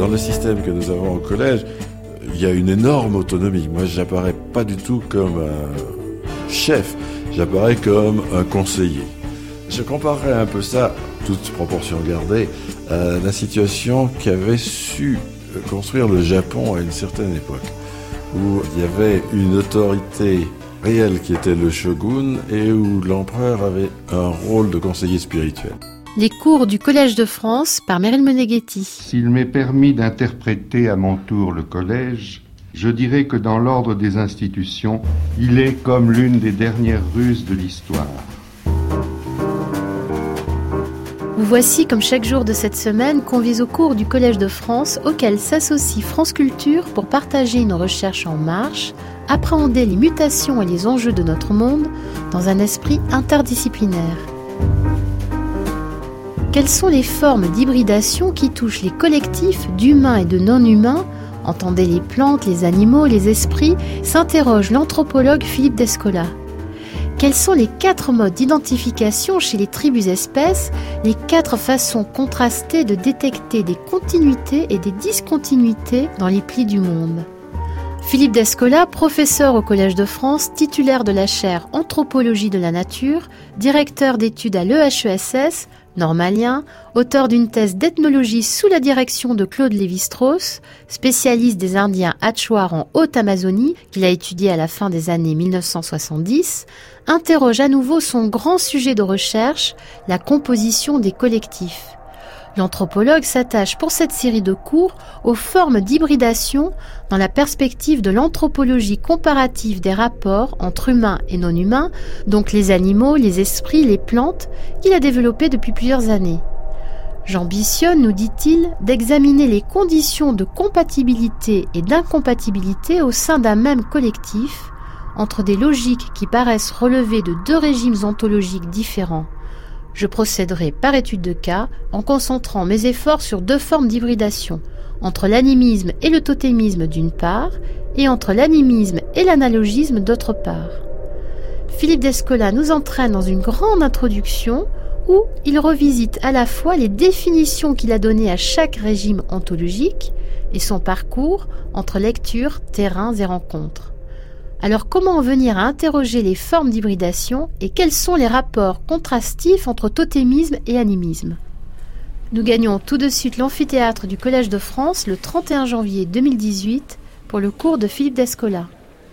dans le système que nous avons au collège, il y a une énorme autonomie. Moi, j'apparais pas du tout comme un chef, j'apparais comme un conseiller. Je comparerais un peu ça, toute proportion gardée, à la situation qu'avait su construire le Japon à une certaine époque, où il y avait une autorité réelle qui était le shogun et où l'empereur avait un rôle de conseiller spirituel. Les cours du Collège de France par Meryl Moneghetti. S'il m'est permis d'interpréter à mon tour le collège, je dirais que dans l'ordre des institutions, il est comme l'une des dernières ruses de l'histoire. Vous voici, comme chaque jour de cette semaine, conviés au cours du Collège de France, auquel s'associe France Culture pour partager une recherche en marche, appréhender les mutations et les enjeux de notre monde dans un esprit interdisciplinaire. Quelles sont les formes d'hybridation qui touchent les collectifs d'humains et de non-humains? Entendez les plantes, les animaux, les esprits, s'interroge l'anthropologue Philippe Descola. Quels sont les 4 modes d'identification chez les tribus-espèces, les 4 façons contrastées de détecter des continuités et des discontinuités dans les plis du monde? Philippe Descola, professeur au Collège de France, titulaire de la chaire Anthropologie de la nature, directeur d'études à l'EHESS, normalien, auteur d'une thèse d'ethnologie sous la direction de Claude Lévi-Strauss, spécialiste des Indiens Achuar en Haute-Amazonie, qu'il a étudié à la fin des années 1970, interroge à nouveau son grand sujet de recherche, la composition des collectifs. L'anthropologue s'attache pour cette série de cours aux formes d'hybridation dans la perspective de l'anthropologie comparative des rapports entre humains et non-humains, donc les animaux, les esprits, les plantes, qu'il a développées depuis plusieurs années. J'ambitionne, nous dit-il, d'examiner les conditions de compatibilité et d'incompatibilité au sein d'un même collectif, entre des logiques qui paraissent relever de 2 régimes ontologiques différents. Je procéderai par étude de cas en concentrant mes efforts sur 2 formes d'hybridation, entre l'animisme et le totémisme d'une part, et entre l'animisme et l'analogisme d'autre part. Philippe Descola nous entraîne dans une grande introduction où il revisite à la fois les définitions qu'il a données à chaque régime ontologique et son parcours entre lecture, terrains et rencontres. Alors comment en venir à interroger les formes d'hybridation et quels sont les rapports contrastifs entre totémisme et animisme? Nous gagnons tout de suite l'amphithéâtre du Collège de France le 31 janvier 2018 pour le cours de Philippe Descola.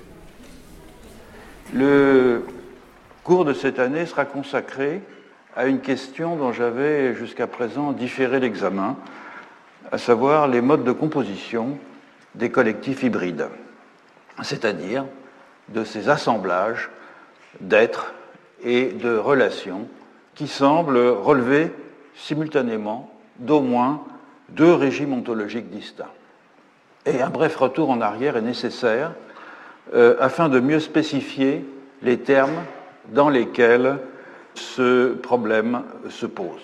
Le cours de cette année sera consacré à une question dont j'avais jusqu'à présent différé l'examen, à savoir les modes de composition des collectifs hybrides, c'est-à-dire de ces assemblages d'êtres et de relations qui semblent relever simultanément d'au moins 2 régimes ontologiques distincts. Et un bref retour en arrière est nécessaire afin de mieux spécifier les termes dans lesquels ce problème se pose.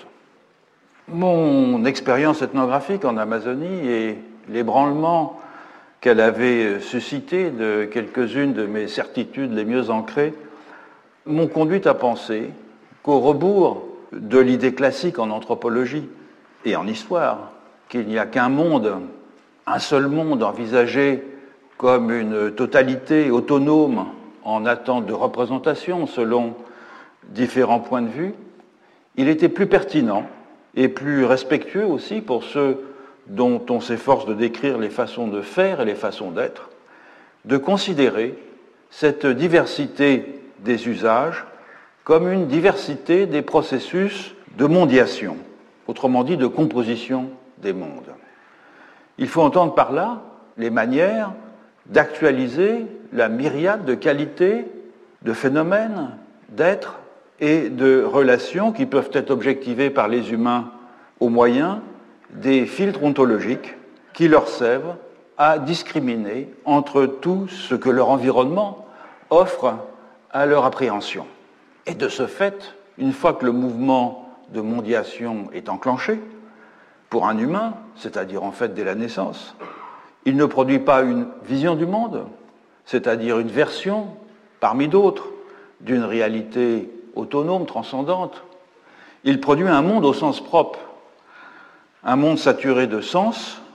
Mon expérience ethnographique en Amazonie et l'ébranlement qu'elle avait suscité de quelques-unes de mes certitudes les mieux ancrées, m'ont conduit à penser qu'au rebours de l'idée classique en anthropologie et en histoire, qu'il n'y a qu'un monde, un seul monde envisagé comme une totalité autonome en attente de représentation selon différents points de vue, il était plus pertinent et plus respectueux aussi pour ceux dont on s'efforce de décrire les façons de faire et les façons d'être, de considérer cette diversité des usages comme une diversité des processus de mondiation, autrement dit de composition des mondes. Il faut entendre par là les manières d'actualiser la myriade de qualités, de phénomènes, d'êtres et de relations qui peuvent être objectivées par les humains au moyen des filtres ontologiques qui leur servent à discriminer entre tout ce que leur environnement offre à leur appréhension. Et de ce fait, une fois que le mouvement de mondiation est enclenché, pour un humain, c'est-à-dire en fait dès la naissance, il ne produit pas une vision du monde, c'est-à-dire une version parmi d'autres d'une réalité autonome, transcendante. Il produit un monde au sens propre, un monde saturé de sens,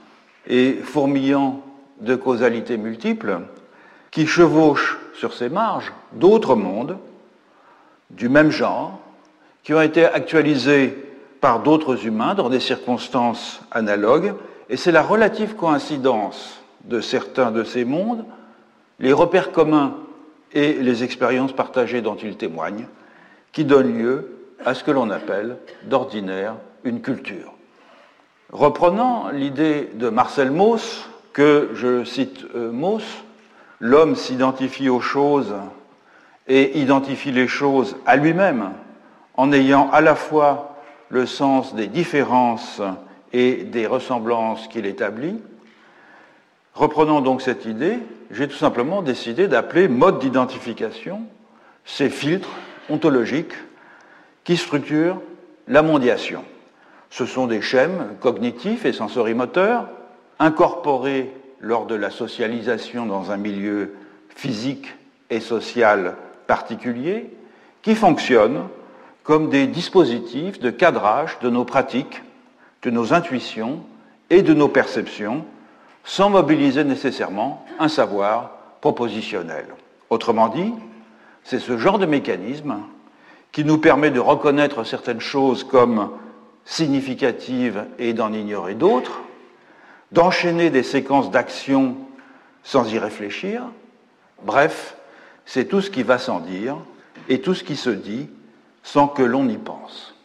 et fourmillant de causalités multiples qui chevauchent sur ses marges d'autres mondes du même genre qui ont été actualisés par d'autres humains dans des circonstances analogues, et c'est la relative coïncidence de certains de ces mondes, les repères communs et les expériences partagées dont ils témoignent, qui donnent lieu à ce que l'on appelle d'ordinaire une culture. Reprenant l'idée de Marcel Mauss, que je cite Mauss, l'homme s'identifie aux choses et identifie les choses à lui-même en ayant à la fois le sens des différences et des ressemblances qu'il établit. Reprenant donc cette idée, j'ai tout simplement décidé d'appeler mode d'identification ces filtres ontologiques qui structurent la mondiation. Ce sont des schèmes cognitifs et sensorimoteurs incorporés lors de la socialisation dans un milieu physique et social particulier qui fonctionnent comme des dispositifs de cadrage de nos pratiques, de nos intuitions et de nos perceptions, sans mobiliser nécessairement un savoir propositionnel. Autrement dit, c'est ce genre de mécanisme qui nous permet de reconnaître certaines choses comme significatives et d'en ignorer d'autres, d'enchaîner des séquences d'actions sans y réfléchir. Bref, c'est tout ce qui va sans dire et tout ce qui se dit sans que l'on y pense.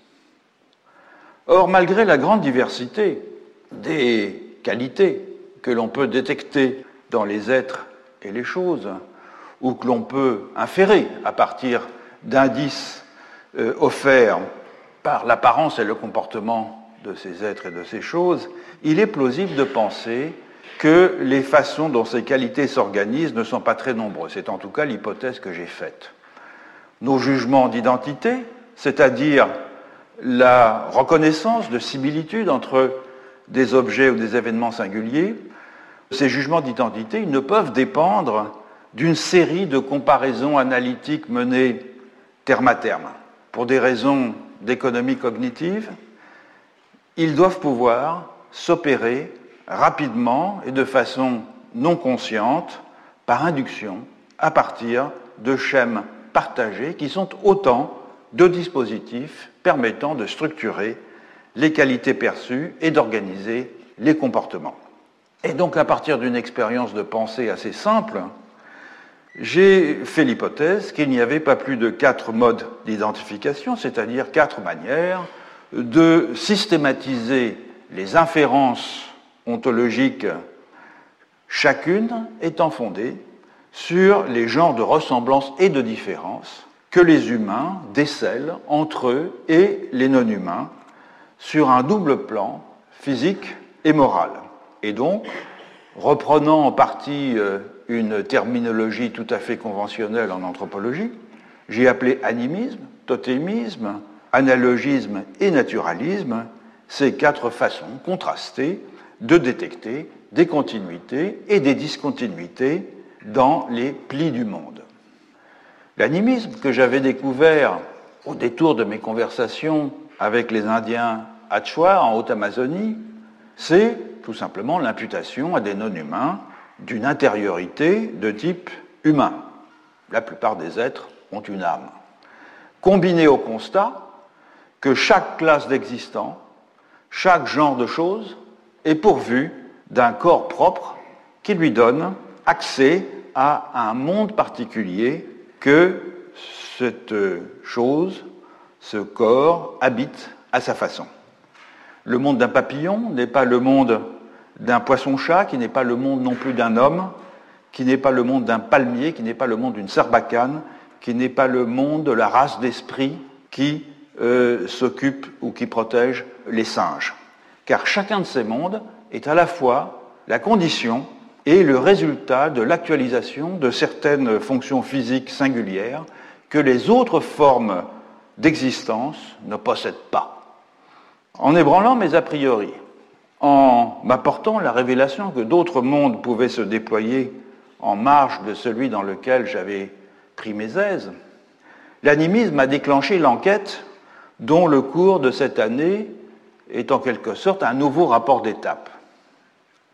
Or, malgré la grande diversité des qualités que l'on peut détecter dans les êtres et les choses, ou que l'on peut inférer à partir d'indices offerts par l'apparence et le comportement de ces êtres et de ces choses, il est plausible de penser que les façons dont ces qualités s'organisent ne sont pas très nombreuses. C'est en tout cas l'hypothèse que j'ai faite. Nos jugements d'identité, c'est-à-dire la reconnaissance de similitudes entre des objets ou des événements singuliers, ces jugements d'identité, ils ne peuvent dépendre d'une série de comparaisons analytiques menées terme à terme. Pour des raisons d'économie cognitive, ils doivent pouvoir s'opérer rapidement et de façon non consciente, par induction, à partir de schèmes partagés qui sont autant de dispositifs permettant de structurer les qualités perçues et d'organiser les comportements. Et donc, à partir d'une expérience de pensée assez simple, j'ai fait l'hypothèse qu'il n'y avait pas plus de 4 modes d'identification, c'est-à-dire 4 manières de systématiser les inférences ontologiques, chacune étant fondée sur les genres de ressemblances et de différences que les humains décèlent entre eux et les non-humains sur un double plan physique et moral. Et donc, reprenant en partie une terminologie tout à fait conventionnelle en anthropologie, j'ai appelé animisme, totémisme, analogisme et naturalisme ces 4 façons contrastées de détecter des continuités et des discontinuités dans les plis du monde. L'animisme que j'avais découvert au détour de mes conversations avec les Indiens Achuar en Haute-Amazonie, c'est tout simplement l'imputation à des non-humains d'une intériorité de type humain. La plupart des êtres ont une âme. Combiné au constat que chaque classe d'existants, chaque genre de choses est pourvu d'un corps propre qui lui donne accès à un monde particulier que cette chose, ce corps, habite à sa façon. Le monde d'un papillon n'est pas le monde d'un poisson-chat, qui n'est pas le monde non plus d'un homme, qui n'est pas le monde d'un palmier, qui n'est pas le monde d'une sarbacane, qui n'est pas le monde de la race d'esprits qui s'occupe ou qui protège les singes. Car chacun de ces mondes est à la fois la condition et le résultat de l'actualisation de certaines fonctions physiques singulières que les autres formes d'existence ne possèdent pas. En ébranlant mes a priori, en m'apportant la révélation que d'autres mondes pouvaient se déployer en marge de celui dans lequel j'avais pris mes aises, l'animisme a déclenché l'enquête dont le cours de cette année est en quelque sorte un nouveau rapport d'étape.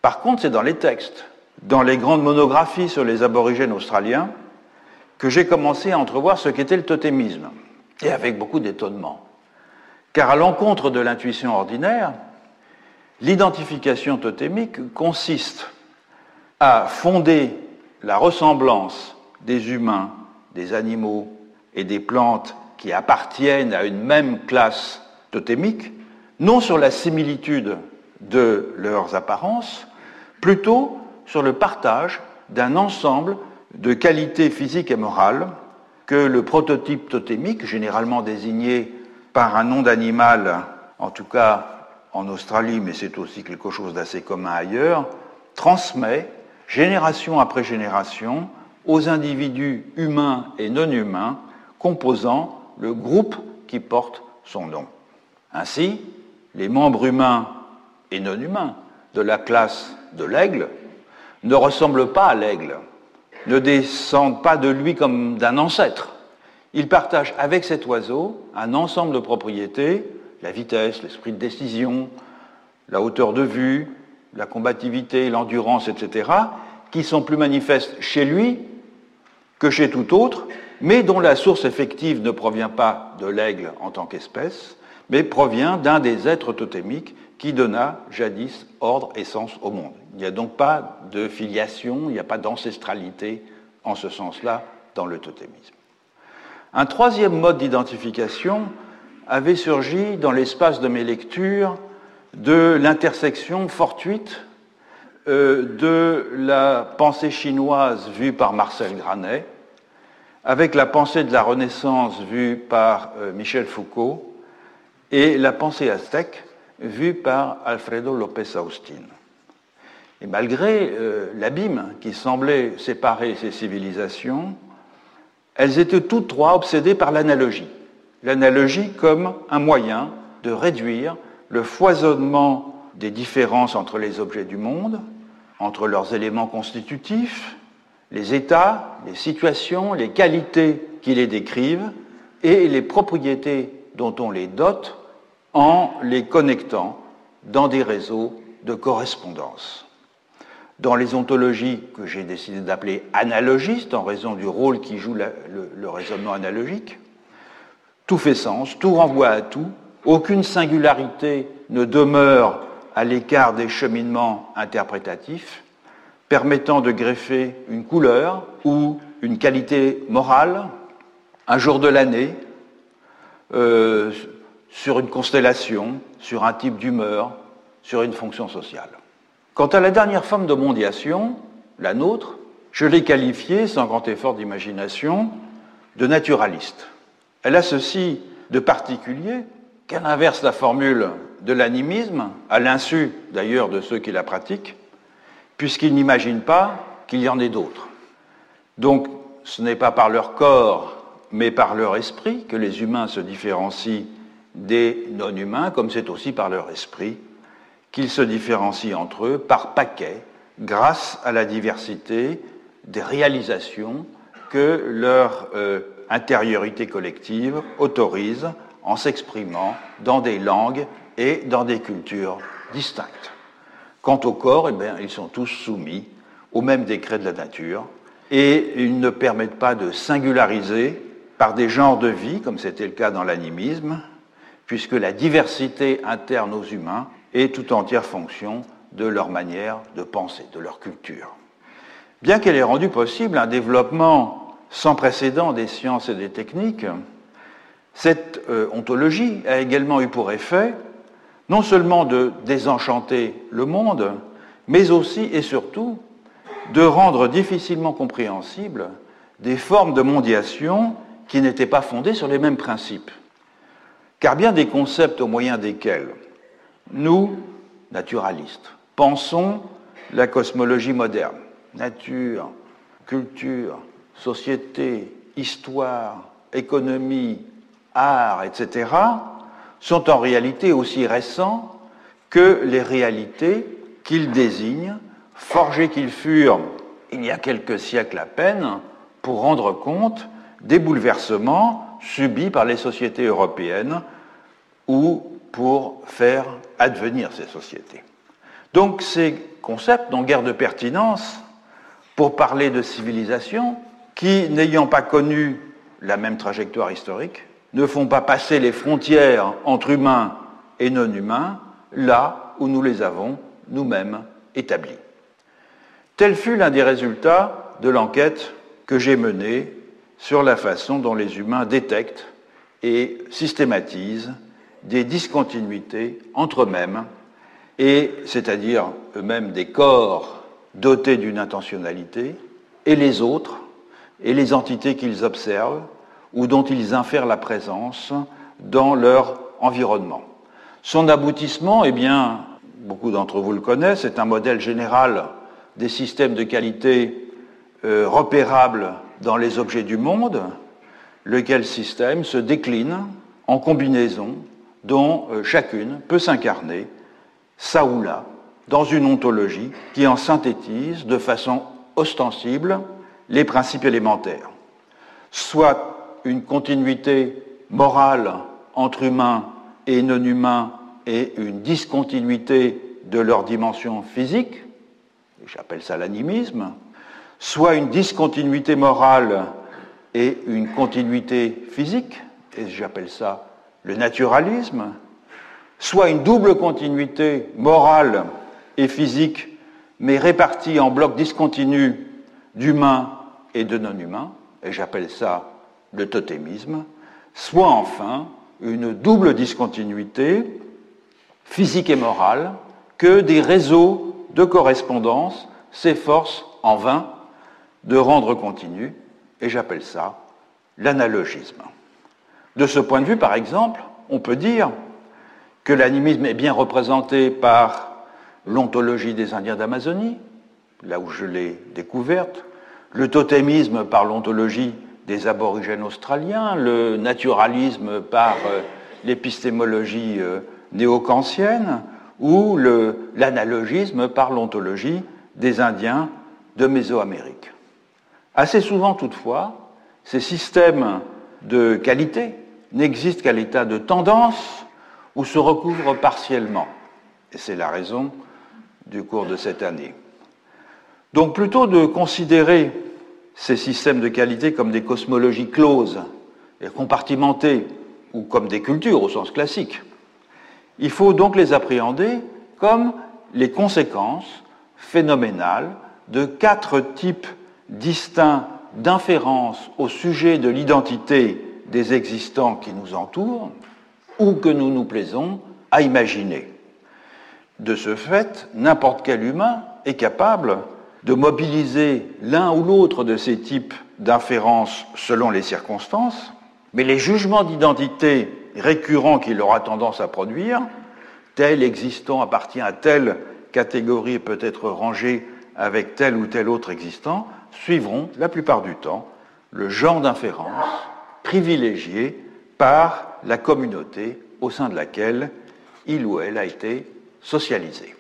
Par contre, c'est dans les textes, dans les grandes monographies sur les aborigènes australiens, que j'ai commencé à entrevoir ce qu'était le totémisme, et avec beaucoup d'étonnement. Car à l'encontre de l'intuition ordinaire, l'identification totémique consiste à fonder la ressemblance des humains, des animaux et des plantes qui appartiennent à une même classe totémique, non sur la similitude de leurs apparences, plutôt sur le partage d'un ensemble de qualités physiques et morales que le prototype totémique, généralement désigné par un nom d'animal, en tout cas en Australie, mais c'est aussi quelque chose d'assez commun ailleurs, transmet, génération après génération, aux individus humains et non humains composant le groupe qui porte son nom. Ainsi, les membres humains et non humains de la classe de l'aigle ne ressemblent pas à l'aigle, ne descendent pas de lui comme d'un ancêtre. Ils partagent avec cet oiseau un ensemble de propriétés, la vitesse, l'esprit de décision, la hauteur de vue, la combativité, l'endurance, etc., qui sont plus manifestes chez lui que chez tout autre, mais dont la source effective ne provient pas de l'aigle en tant qu'espèce, mais provient d'un des êtres totémiques qui donna jadis ordre et sens au monde. Il n'y a donc pas de filiation, il n'y a pas d'ancestralité en ce sens-là dans le totémisme. Un troisième mode d'identification avait surgi dans l'espace de mes lectures de l'intersection fortuite de la pensée chinoise vue par Marcel Granet avec la pensée de la Renaissance vue par Michel Foucault et la pensée aztèque vue par Alfredo López Austin. Et malgré l'abîme qui semblait séparer ces civilisations, elles étaient toutes trois obsédées par l'analogie. L'analogie comme un moyen de réduire le foisonnement des différences entre les objets du monde, entre leurs éléments constitutifs, les états, les situations, les qualités qui les décrivent et les propriétés dont on les dote en les connectant dans des réseaux de correspondance. Dans les ontologies que j'ai décidé d'appeler analogistes, en raison du rôle qui joue le raisonnement analogique, tout fait sens, tout renvoie à tout, aucune singularité ne demeure à l'écart des cheminements interprétatifs, permettant de greffer une couleur ou une qualité morale, un jour de l'année, sur une constellation, sur un type d'humeur, sur une fonction sociale. Quant à la dernière forme de mondiation, la nôtre, je l'ai qualifiée, sans grand effort d'imagination, de naturaliste. Elle a ceci de particulier qu'elle inverse la formule de l'animisme, à l'insu d'ailleurs de ceux qui la pratiquent, puisqu'ils n'imaginent pas qu'il y en ait d'autres. Donc, ce n'est pas par leur corps, mais par leur esprit que les humains se différencient des non-humains, comme c'est aussi par leur esprit qu'ils se différencient entre eux par paquets, grâce à la diversité des réalisations que leur intériorité collective autorise en s'exprimant dans des langues et dans des cultures distinctes. Quant au corps, ils sont tous soumis aux mêmes décrets de la nature et ils ne permettent pas de singulariser par des genres de vie, comme c'était le cas dans l'animisme, puisque la diversité interne aux humains est tout entière fonction de leur manière de penser, de leur culture. Bien qu'elle ait rendu possible un développement sans précédent des sciences et des techniques, cette ontologie a également eu pour effet non seulement de désenchanter le monde, mais aussi et surtout de rendre difficilement compréhensibles des formes de mondiation qui n'étaient pas fondées sur les mêmes principes. Car bien des concepts au moyen desquels nous, naturalistes, pensons la cosmologie moderne, nature, culture, société, histoire, économie, art, etc., sont en réalité aussi récents que les réalités qu'ils désignent, forgées qu'ils furent il y a quelques siècles à peine, pour rendre compte des bouleversements subis par les sociétés européennes ou pour faire advenir ces sociétés. Donc ces concepts n'ont guère de pertinence pour parler de civilisation qui, n'ayant pas connu la même trajectoire historique, ne font pas passer les frontières entre humains et non-humains là où nous les avons nous-mêmes établies. Tel fut l'un des résultats de l'enquête que j'ai menée sur la façon dont les humains détectent et systématisent des discontinuités entre eux-mêmes, et c'est-à-dire eux-mêmes des corps dotés d'une intentionnalité, et les autres, et les entités qu'ils observent ou dont ils infèrent la présence dans leur environnement. Son aboutissement, eh bien, beaucoup d'entre vous le connaissent, c'est un modèle général des systèmes de qualité repérables dans les objets du monde, lequel système se décline en combinaisons dont chacune peut s'incarner, ça ou là, dans une ontologie qui en synthétise de façon ostensible les principes élémentaires. Soit une continuité morale entre humains et non-humains et une discontinuité de leur dimension physique, j'appelle ça l'animisme, soit une discontinuité morale et une continuité physique, et j'appelle ça le naturalisme, soit une double continuité morale et physique, mais répartie en blocs discontinus d'humains et de non-humains, et j'appelle ça le totémisme, soit enfin une double discontinuité physique et morale que des réseaux de correspondance s'efforcent en vain de rendre continu, et j'appelle ça l'analogisme. De ce point de vue, par exemple, on peut dire que l'animisme est bien représenté par l'ontologie des Indiens d'Amazonie, là où je l'ai découverte, le totémisme par l'ontologie des aborigènes australiens, le naturalisme par l'épistémologie néo-kantienne, ou l'analogisme par l'ontologie des Indiens de Mésoamérique. Assez souvent, toutefois, ces systèmes de qualité n'existent qu'à l'état de tendance ou se recouvrent partiellement. Et c'est la raison du cours de cette année. Donc, plutôt de considérer ces systèmes de qualité comme des cosmologies closes et compartimentées, ou comme des cultures au sens classique, il faut donc les appréhender comme les conséquences phénoménales de 4 types distincts d'inférence au sujet de l'identité des existants qui nous entourent ou que nous nous plaisons à imaginer. De ce fait, n'importe quel humain est capable de mobiliser l'un ou l'autre de ces types d'inférence selon les circonstances, mais les jugements d'identité récurrents qu'il aura tendance à produire, tel existant appartient à telle catégorie et peut être rangé avec tel ou tel autre existant, suivront la plupart du temps le genre d'inférence privilégié par la communauté au sein de laquelle il ou elle a été socialisé.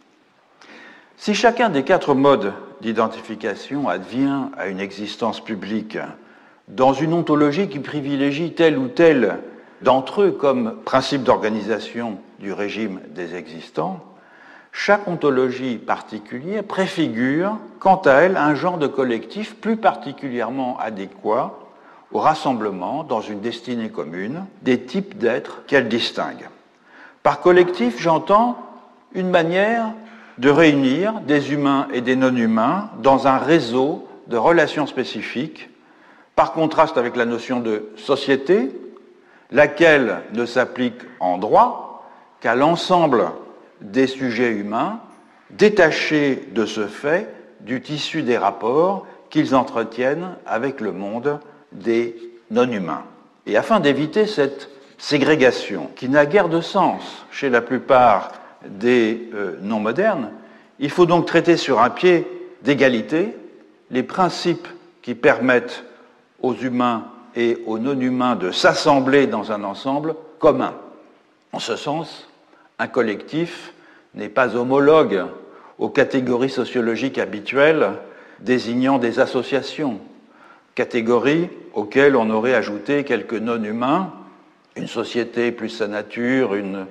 Si chacun des 4 modes d'identification advient à une existence publique dans une ontologie qui privilégie tel ou tel d'entre eux comme principe d'organisation du régime des existants, chaque ontologie particulière préfigure, quant à elle, un genre de collectif plus particulièrement adéquat au rassemblement, dans une destinée commune, des types d'êtres qu'elle distingue. Par collectif, j'entends une manière de réunir des humains et des non-humains dans un réseau de relations spécifiques, par contraste avec la notion de société, laquelle ne s'applique en droit qu'à l'ensemble des sujets humains, détachés de ce fait du tissu des rapports qu'ils entretiennent avec le monde des non-humains. Et afin d'éviter cette ségrégation, qui n'a guère de sens chez la plupart des non-modernes, il faut donc traiter sur un pied d'égalité les principes qui permettent aux humains et aux non-humains de s'assembler dans un ensemble commun. En ce sens, un collectif n'est pas homologue aux catégories sociologiques habituelles désignant des associations, catégories auxquelles on aurait ajouté quelques non-humains, une société plus sa nature, une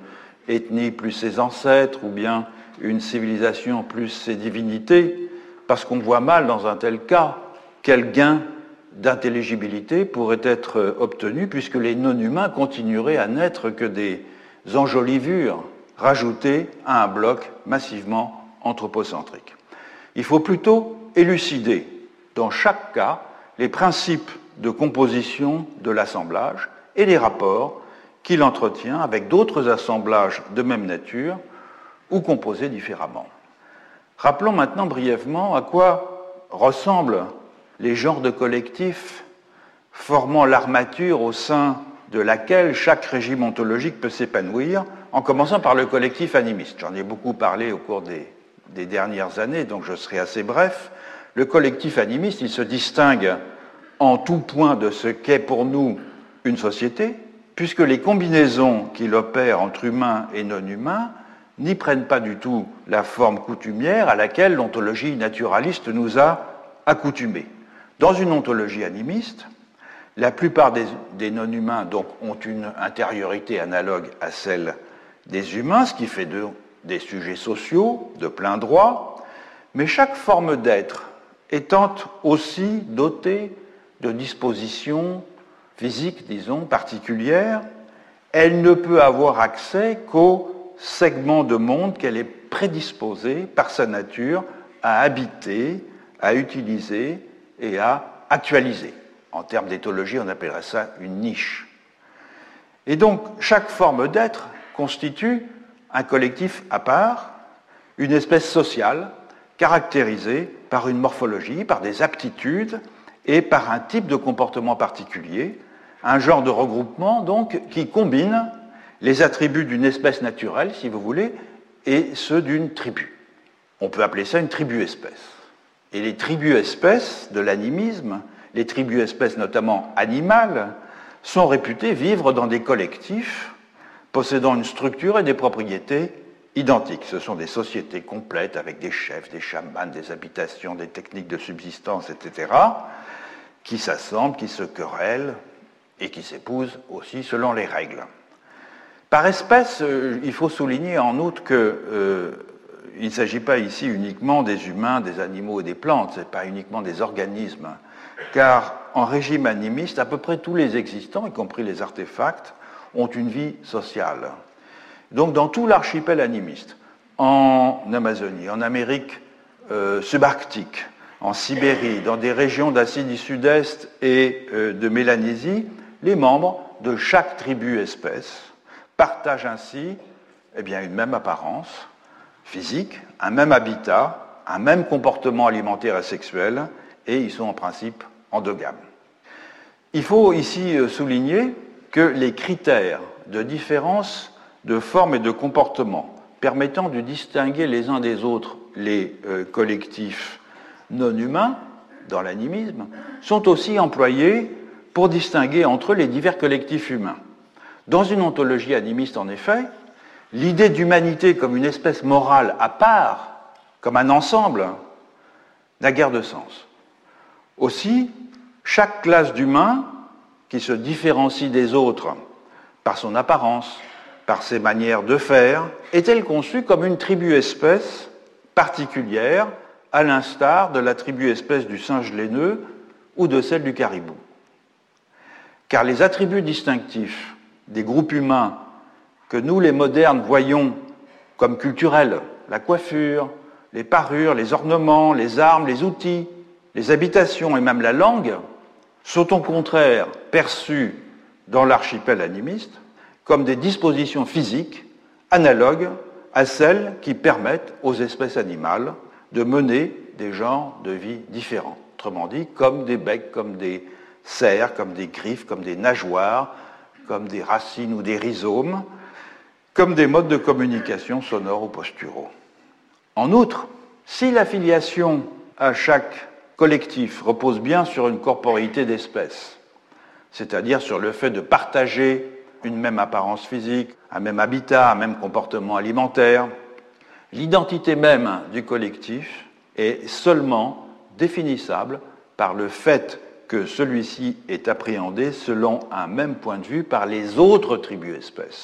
ethnie plus ses ancêtres, ou bien une civilisation plus ses divinités, parce qu'on voit mal dans un tel cas quel gain d'intelligibilité pourrait être obtenu, puisque les non-humains continueraient à n'être que des enjolivures rajoutées à un bloc massivement anthropocentrique. Il faut plutôt élucider, dans chaque cas, les principes de composition de l'assemblage et les rapports qu'il entretient avec d'autres assemblages de même nature ou composés différemment. Rappelons maintenant brièvement à quoi ressemblent les genres de collectifs formant l'armature au sein de laquelle chaque régime ontologique peut s'épanouir, en commençant par le collectif animiste. J'en ai beaucoup parlé au cours des dernières années, donc je serai assez bref. Le collectif animiste, il se distingue en tout point de ce qu'est pour nous une société, puisque les combinaisons qu'il opère entre humains et non-humains n'y prennent pas du tout la forme coutumière à laquelle l'ontologie naturaliste nous a accoutumés. Dans une ontologie animiste, la plupart des non-humains donc, ont une intériorité analogue à celle des humains, ce qui fait d'eux des sujets sociaux de plein droit, mais chaque forme d'être étant aussi dotée de dispositions physiques, disons, particulières, elle ne peut avoir accès qu'aux segments de monde qu'elle est prédisposée par sa nature à habiter, à utiliser et à actualiser. En termes d'éthologie, on appellerait ça une niche. Et donc, chaque forme d'être constitue un collectif à part, une espèce sociale caractérisée par une morphologie, par des aptitudes et par un type de comportement particulier, un genre de regroupement donc qui combine les attributs d'une espèce naturelle, si vous voulez, et ceux d'une tribu. On peut appeler ça une tribu-espèce. Et les tribus-espèces de l'animisme, les tribus-espèces notamment animales, sont réputées vivre dans des collectifs possédant une structure et des propriétés identiques. Ce sont des sociétés complètes avec des chefs, des chamans, des habitations, des techniques de subsistance, etc., qui s'assemblent, qui se querellent et qui s'épousent aussi selon les règles. Par espèce, il faut souligner en outre qu'il ne s'agit pas ici uniquement des humains, des animaux et des plantes, ce n'est pas uniquement des organismes, car en régime animiste, à peu près tous les existants, y compris les artefacts, ont une vie sociale. Donc dans tout l'archipel animiste, en Amazonie, en Amérique subarctique, en Sibérie, dans des régions d'Asie du Sud-Est et de Mélanésie, les membres de chaque tribu-espèce partagent ainsi une même apparence physique, un même habitat, un même comportement alimentaire et sexuel, et ils sont en principe endogames. Il faut ici souligner que les critères de différence de forme et de comportement permettant de distinguer les uns des autres les collectifs non humains dans l'animisme sont aussi employés pour distinguer entre eux les divers collectifs humains. Dans une ontologie animiste, en effet, l'idée d'humanité comme une espèce morale à part, comme un ensemble, n'a guère de sens. Aussi, chaque classe d'humains qui se différencie des autres par son apparence, par ses manières de faire, est-elle conçue comme une tribu-espèce particulière, à l'instar de la tribu-espèce du singe laineux ou de celle du caribou. Car les attributs distinctifs des groupes humains que nous, les modernes, voyons comme culturels, la coiffure, les parures, les ornements, les armes, les outils, les habitations et même la langue, sont au contraire perçus dans l'archipel animiste comme des dispositions physiques analogues à celles qui permettent aux espèces animales de mener des genres de vie différents. Autrement dit, comme des becs, comme des serres, comme des griffes, comme des nageoires, comme des racines ou des rhizomes, comme des modes de communication sonores ou posturaux. En outre, si l'affiliation à chaque collectif repose bien sur une corporéité d'espèces, c'est-à-dire sur le fait de partager une même apparence physique, un même habitat, un même comportement alimentaire, l'identité même du collectif est seulement définissable par le fait que celui-ci est appréhendé selon un même point de vue par les autres tribus-espèces.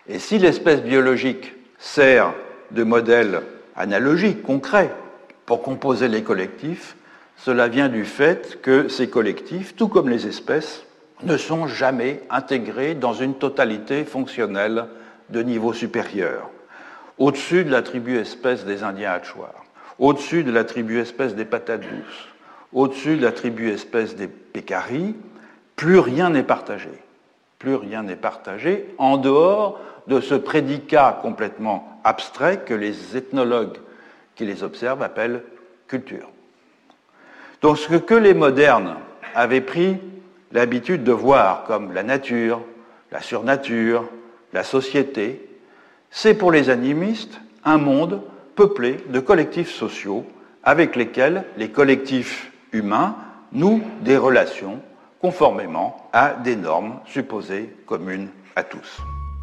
Et si l'espèce biologique sert de modèle analogique, concret, pour composer les collectifs, cela vient du fait que ces collectifs, tout comme les espèces, ne sont jamais intégrés dans une totalité fonctionnelle de niveau supérieur, au-dessus de la tribu espèce des Indiens Hatchoirs, au-dessus de la tribu espèce des patates douces, au-dessus de la tribu espèce des pécaris, plus rien n'est partagé. Plus rien n'est partagé en dehors de ce prédicat complètement abstrait que les ethnologues qui les observent appellent culture. Donc ce que les modernes avaient pris l'habitude de voir comme la nature, la surnature, la société, c'est pour les animistes un monde peuplé de collectifs sociaux avec lesquels les collectifs humains nouent des relations conformément à des normes supposées communes à tous.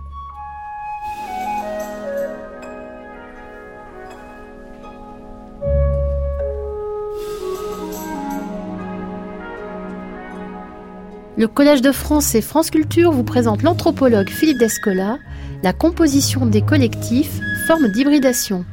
Le Collège de France et France Culture vous présente l'anthropologue Philippe Descola, la composition des collectifs, forme d'hybridation.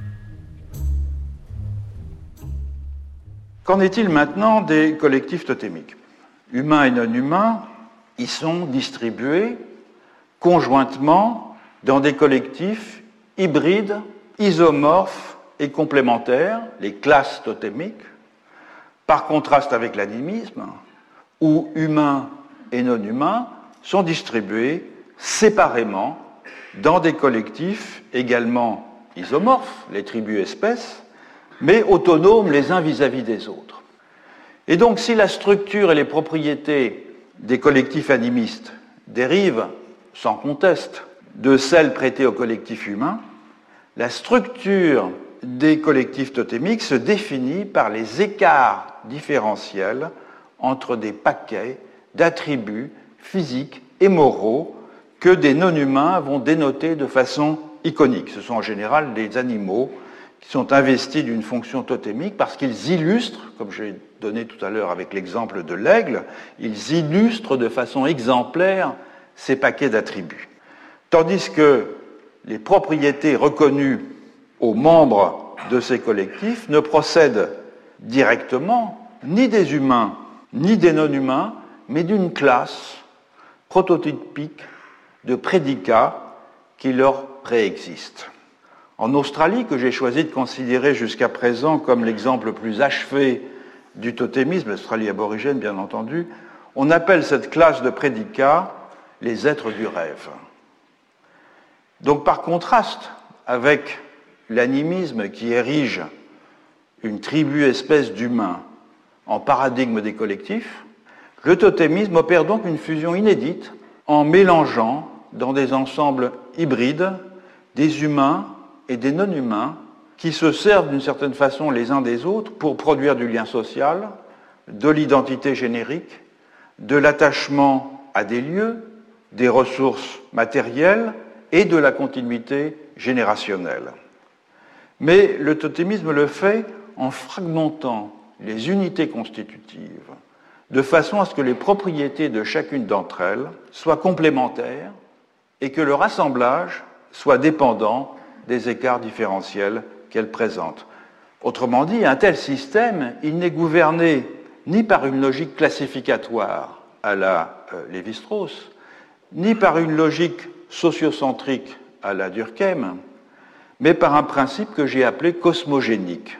Qu'en est-il maintenant des collectifs totémiques ? Humains et non humains, ils sont distribués conjointement dans des collectifs hybrides, isomorphes et complémentaires, les classes totémiques, par contraste avec l'animisme, où humains et non humains sont distribués séparément dans des collectifs également isomorphes, les tribus-espèces, mais autonomes les uns vis-à-vis des autres. Et donc, si la structure et les propriétés des collectifs animistes dérivent, sans conteste, de celles prêtées aux collectifs humains, la structure des collectifs totémiques se définit par les écarts différentiels entre des paquets d'attributs physiques et moraux que des non-humains vont dénoter de façon iconique. Ce sont en général des animaux qui sont investis d'une fonction totémique parce qu'ils illustrent, comme j'ai donné tout à l'heure avec l'exemple de l'aigle, ils illustrent de façon exemplaire ces paquets d'attributs. Tandis que les propriétés reconnues aux membres de ces collectifs ne procèdent directement ni des humains ni des non-humains, mais d'une classe prototypique de prédicats qui leur préexistent. En Australie, que j'ai choisi de considérer jusqu'à présent comme l'exemple le plus achevé du totémisme, l'Australie aborigène bien entendu, on appelle cette classe de prédicats les êtres du rêve. Donc par contraste avec l'animisme qui érige une tribu-espèce d'humains en paradigme des collectifs, le totémisme opère donc une fusion inédite en mélangeant dans des ensembles hybrides des humains et des non-humains qui se servent d'une certaine façon les uns des autres pour produire du lien social, de l'identité générique, de l'attachement à des lieux, des ressources matérielles et de la continuité générationnelle. Mais le totémisme le fait en fragmentant les unités constitutives de façon à ce que les propriétés de chacune d'entre elles soient complémentaires et que leur assemblage soit dépendant des écarts différentiels qu'elles présentent. Autrement dit, un tel système, il n'est gouverné ni par une logique classificatoire à la Lévi-Strauss, ni par une logique sociocentrique à la Durkheim, mais par un principe que j'ai appelé cosmogénique.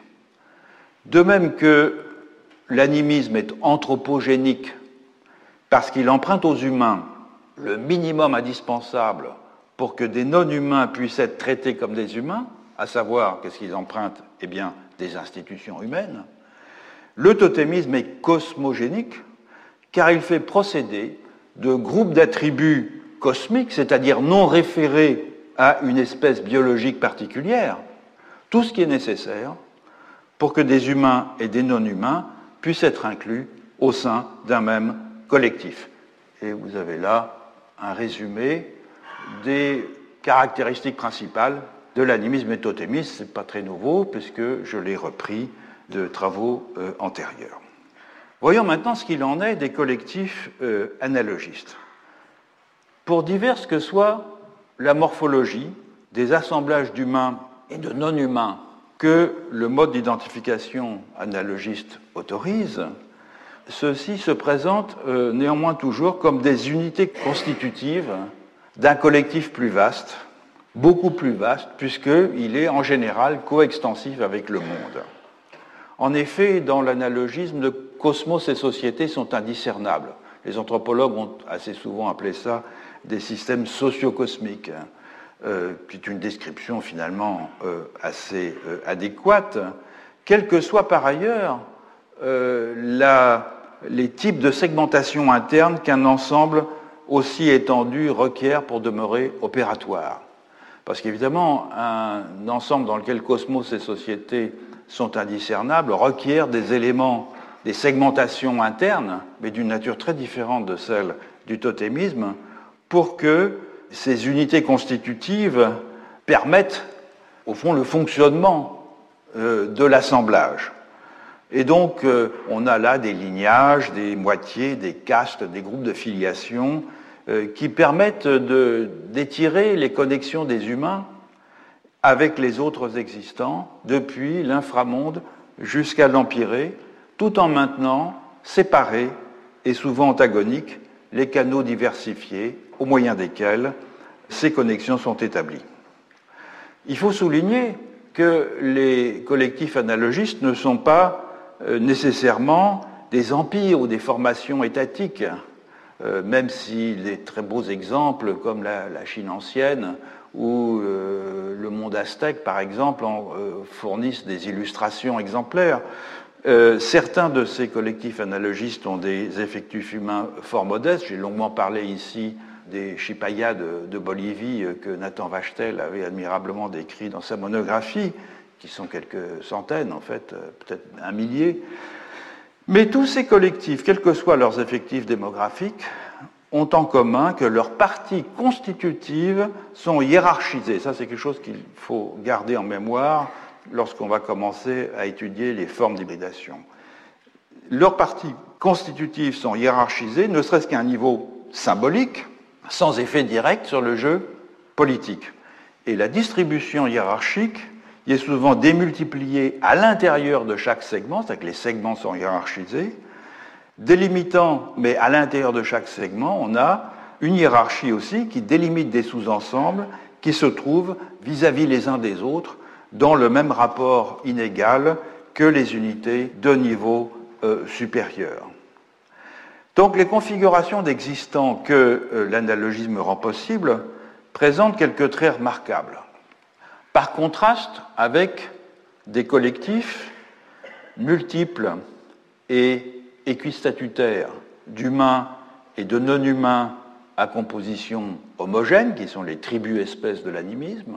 De même que l'animisme est anthropogénique parce qu'il emprunte aux humains le minimum indispensable pour que des non-humains puissent être traités comme des humains, à savoir, qu'est-ce qu'ils empruntent ? Eh bien, des institutions humaines. Le totémisme est cosmogénique car il fait procéder de groupes d'attributs cosmiques, c'est-à-dire non référés à une espèce biologique particulière, tout ce qui est nécessaire pour que des humains et des non-humains puissent être inclus au sein d'un même collectif. Et vous avez là un résumé des caractéristiques principales de l'animisme et totémisme. Ce n'est pas très nouveau puisque je l'ai repris de travaux antérieurs. Voyons maintenant ce qu'il en est des collectifs analogistes. Pour diverses que soient la morphologie des assemblages d'humains et de non-humains que le mode d'identification analogiste autorise, ceux-ci se présentent néanmoins toujours comme des unités constitutives d'un collectif plus vaste, beaucoup plus vaste, puisqu'il est en général coextensif avec le monde. En effet, dans l'analogisme, le cosmos et société sont indiscernables. Les anthropologues ont assez souvent appelé ça des systèmes socio-cosmiques. C'est une description finalement assez adéquate, quels que soient par ailleurs les types de segmentation interne qu'un ensemble aussi étendu requiert pour demeurer opératoire. Parce qu'évidemment, un ensemble dans lequel cosmos et société sont indiscernables requiert des éléments, des segmentations internes, mais d'une nature très différente de celle du totémisme, pour que ces unités constitutives permettent, au fond, le fonctionnement de l'assemblage. Et donc, on a là des lignages, des moitiés, des castes, des groupes de filiation qui permettent d'étirer les connexions des humains avec les autres existants, depuis l'inframonde jusqu'à l'empyrée, tout en maintenant séparés et souvent antagoniques les canaux diversifiés au moyen desquels ces connexions sont établies. Il faut souligner que les collectifs analogistes ne sont pas nécessairement des empires ou des formations étatiques, même si les très beaux exemples comme la Chine ancienne ou le monde aztèque, par exemple, fournissent des illustrations exemplaires. Certains de ces collectifs analogistes ont des effectifs humains fort modestes. J'ai longuement parlé ici des Chipayas de Bolivie que Nathan Wachtel avait admirablement décrit dans sa monographie, qui sont quelques centaines, en fait, peut-être un millier. Mais tous ces collectifs, quels que soient leurs effectifs démographiques, ont en commun que leurs parties constitutives sont hiérarchisées. Ça, c'est quelque chose qu'il faut garder en mémoire lorsqu'on va commencer à étudier les formes d'hybridation. Leurs parties constitutives sont hiérarchisées, ne serait-ce qu'à un niveau symbolique, sans effet direct sur le jeu politique. Et la distribution hiérarchique y est souvent démultipliée à l'intérieur de chaque segment, c'est-à-dire que les segments sont hiérarchisés, délimitant, mais à l'intérieur de chaque segment, on a une hiérarchie aussi qui délimite des sous-ensembles qui se trouvent vis-à-vis les uns des autres dans le même rapport inégal que les unités de niveau supérieur. Donc les configurations d'existants que l'analogisme rend possible présentent quelques traits remarquables. Par contraste avec des collectifs multiples et équistatutaires d'humains et de non-humains à composition homogène, qui sont les tribus-espèces de l'animisme,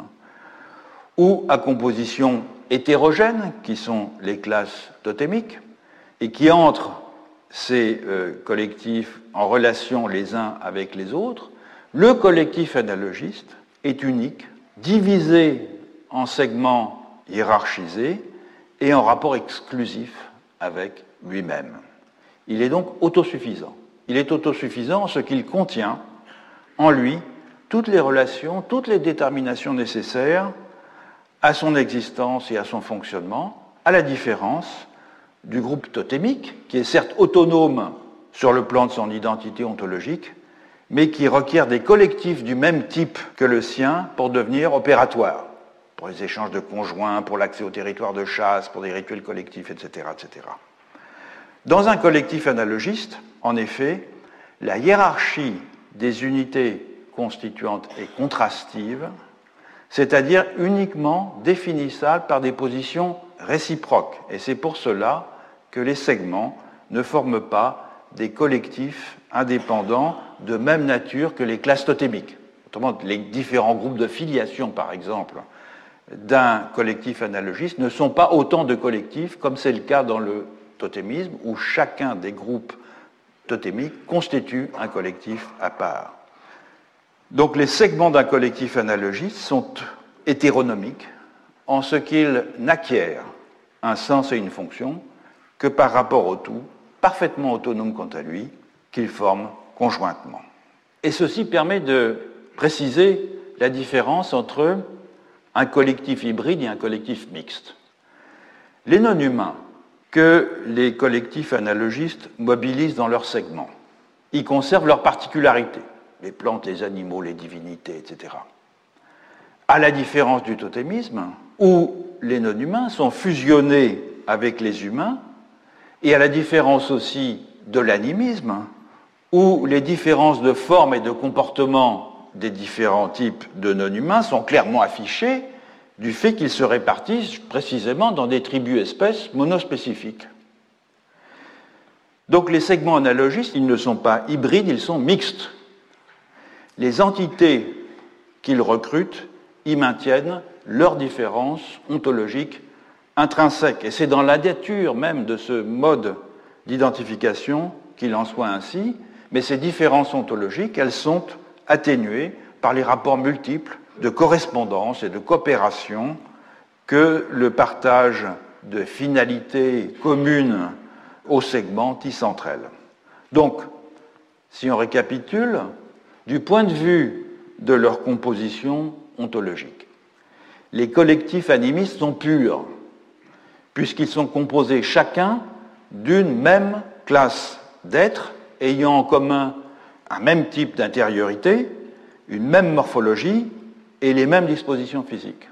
ou à composition hétérogène, qui sont les classes totémiques, et qui entrent ces collectifs en relation les uns avec les autres, le collectif analogiste est unique, divisé en segments hiérarchisés et en rapport exclusif avec lui-même. Il est donc autosuffisant. Il est autosuffisant en ce qu'il contient en lui toutes les relations, toutes les déterminations nécessaires à son existence et à son fonctionnement, à la différence du groupe totémique, qui est certes autonome sur le plan de son identité ontologique, mais qui requiert des collectifs du même type que le sien pour devenir opératoire, pour les échanges de conjoints, pour l'accès au territoire de chasse, pour des rituels collectifs, etc., etc. Dans un collectif analogiste, en effet, la hiérarchie des unités constituantes est contrastive, c'est-à-dire uniquement définissable par des positions réciproques. Et c'est pour cela que les segments ne forment pas des collectifs indépendants de même nature que les classes totémiques. Autrement, les différents groupes de filiation, par exemple, d'un collectif analogiste ne sont pas autant de collectifs comme c'est le cas dans le totémisme, où chacun des groupes totémiques constitue un collectif à part. Donc les segments d'un collectif analogiste sont hétéronomiques en ce qu'ils n'acquièrent un sens et une fonction que par rapport au tout, parfaitement autonome quant à lui, qu'ils forment conjointement. Et ceci permet de préciser la différence entre un collectif hybride et un collectif mixte. Les non-humains que les collectifs analogistes mobilisent dans leurs segments, ils conservent leurs particularités, les plantes, les animaux, les divinités, etc. À la différence du totémisme, où les non-humains sont fusionnés avec les humains, et à la différence aussi de l'animisme, où les différences de forme et de comportement des différents types de non-humains sont clairement affichées du fait qu'ils se répartissent précisément dans des tribus-espèces monospécifiques. Donc les segments analogistes, ils ne sont pas hybrides, ils sont mixtes. Les entités qu'ils recrutent y maintiennent leurs différences ontologiques intrinsèques. Et c'est dans la nature même de ce mode d'identification qu'il en soit ainsi, mais ces différences ontologiques, elles sont atténuées par les rapports multiples de correspondance et de coopération que le partage de finalités communes aux segments tisse entre elles. Donc, si on récapitule, du point de vue de leur composition ontologique, les collectifs animistes sont purs, puisqu'ils sont composés chacun d'une même classe d'êtres ayant en commun un même type d'intériorité, une même morphologie et les mêmes dispositions physiques.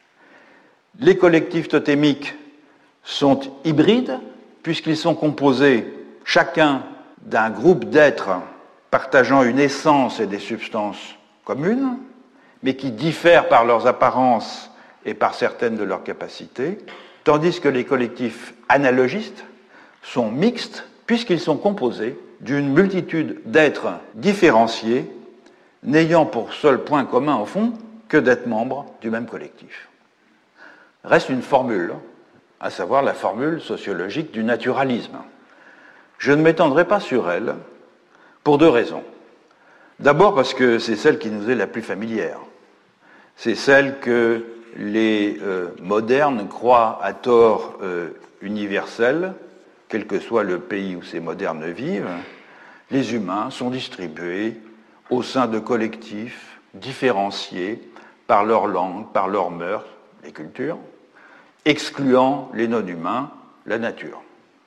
Les collectifs totémiques sont hybrides, puisqu'ils sont composés chacun d'un groupe d'êtres partageant une essence et des substances communes, mais qui diffèrent par leurs apparences et par certaines de leurs capacités, tandis que les collectifs analogistes sont mixtes, puisqu'ils sont composés d'une multitude d'êtres différenciés, n'ayant pour seul point commun, au fond, que d'être membres du même collectif. Reste une formule, à savoir la formule sociologique du naturalisme. Je ne m'étendrai pas sur elle pour deux raisons. D'abord parce que c'est celle qui nous est la plus familière. C'est celle que les modernes croient à tort universelle, quel que soit le pays où ces modernes vivent. Les humains sont distribués au sein de collectifs différenciés par leur langue, par leurs mœurs, les cultures, excluant les non-humains, la nature.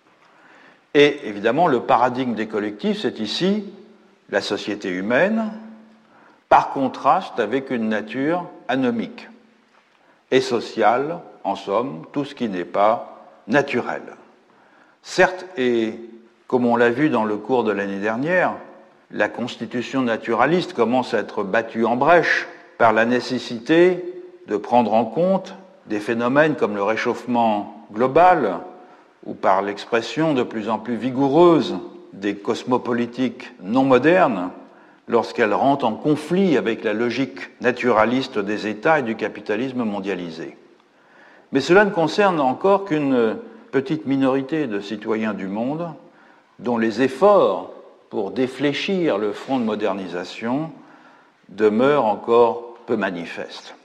Et évidemment, le paradigme des collectifs, c'est ici la société humaine, par contraste avec une nature anomique et sociale, en somme, tout ce qui n'est pas naturel. Certes, et comme on l'a vu dans le cours de l'année dernière, la constitution naturaliste commence à être battue en brèche par la nécessité de prendre en compte des phénomènes comme le réchauffement global ou par l'expression de plus en plus vigoureuse des cosmopolitiques non modernes lorsqu'elles rentrent en conflit avec la logique naturaliste des États et du capitalisme mondialisé. Mais cela ne concerne encore qu'une petite minorité de citoyens du monde dont les efforts pour défléchir le front de modernisation demeurent encore peu manifestes.